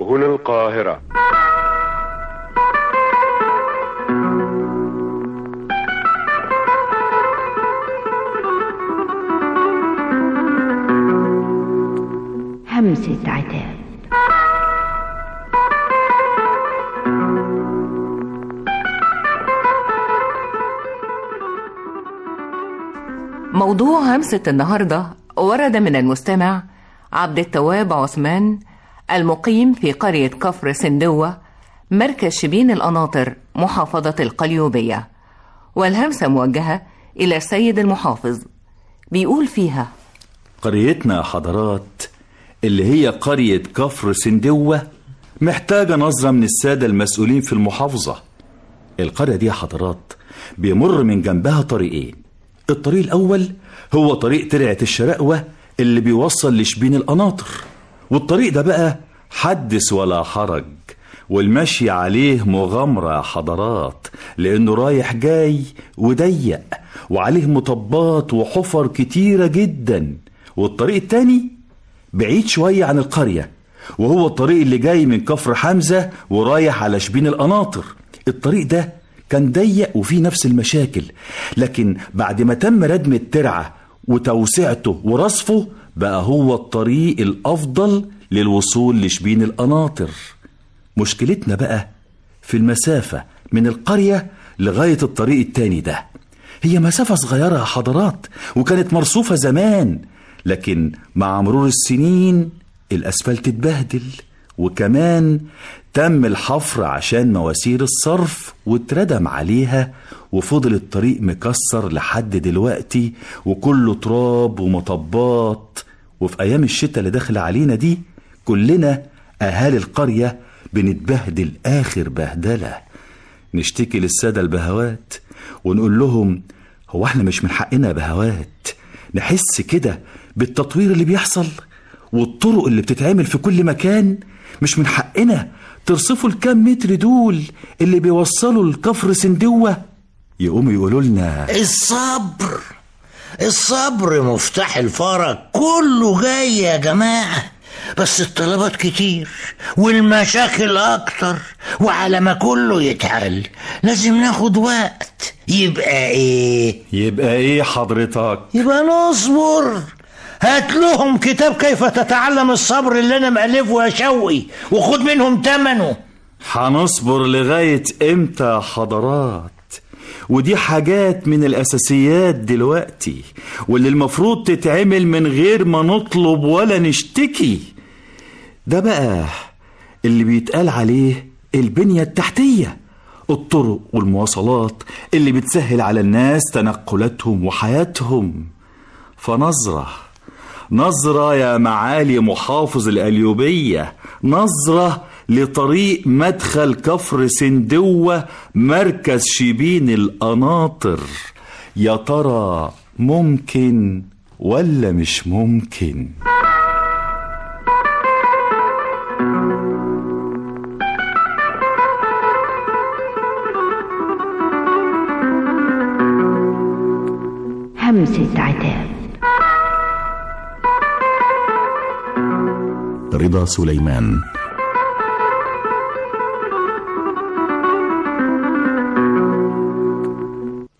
هنا القاهرة. همسة عتاب. موضوع همسة النهاردة ورد من المستمع عبد التواب عثمان المقيم في قرية كفر سندوة مركز شبين القناطر محافظة القليوبية، والهمسة موجهة إلى السيد المحافظ. بيقول فيها: قريتنا حضرات اللي هي قرية كفر سندوة محتاجة نظرة من السادة المسؤولين في المحافظة. القرية دي حضرات بيمر من جنبها طريقين. الطريق الأول هو طريق ترعة الشرقوة اللي بيوصل لشبين القناطر، والطريق ده بقى حدث ولا حرج، والمشي عليه مغامرة يا حضرات، لأنه رايح جاي وضيق وعليه مطبات وحفر كتيرة جدا. والطريق التاني بعيد شوية عن القرية، وهو الطريق اللي جاي من كفر حمزة ورايح على شبين القناطر. الطريق ده كان ضيق وفيه نفس المشاكل، لكن بعد ما تم ردم الترعة وتوسعته ورصفه بقى هو الطريق الأفضل للوصول لشبين القناطر. مشكلتنا بقى في المسافة من القرية لغاية الطريق التاني ده. هي مسافة صغيرة يا حضرات، وكانت مرصوفة زمان، لكن مع مرور السنين الأسفلت اتبهدل، وكمان تم الحفر عشان مواسير الصرف واتردم عليها، وفضل الطريق مكسر لحد دلوقتي وكله تراب ومطبات. وفي أيام الشتاء اللي داخل علينا دي كلنا أهالي القرية بنتبهدل آخر بهدلة. نشتكي للسادة البهوات ونقول لهم: هو احنا مش من حقنا يا بهوات نحس كده بالتطوير اللي بيحصل والطرق اللي بتتعمل في كل مكان؟ مش من حقنا ترصفوا الكام متر دول اللي بيوصلوا الكفر سندوة؟ يقوموا يقولوا لنا: الصبر مفتاح الفرج، كله جاي يا جماعة، بس الطلبات كتير والمشاكل أكتر، وعلى ما كله يتحل لازم ناخد وقت. يبقى ايه حضرتك؟ يبقى نصبر. هات لهم كتاب كيف تتعلم الصبر اللي انا مألفه يا شوقي، وخد منهم تمنه. هنصبر لغاية امتى يا حضرات؟ ودي حاجات من الأساسيات دلوقتي، واللي المفروض تتعمل من غير ما نطلب ولا نشتكي. ده بقى اللي بيتقال عليه البنية التحتية، الطرق والمواصلات اللي بتسهل على الناس تنقلاتهم وحياتهم. فنظرة يا معالي محافظ القليوبية، نظرة لطريق مدخل كفر سندوة مركز شبين القناطر. يا ترى ممكن ولا مش ممكن؟ همسة عتاب. رضا سليمان.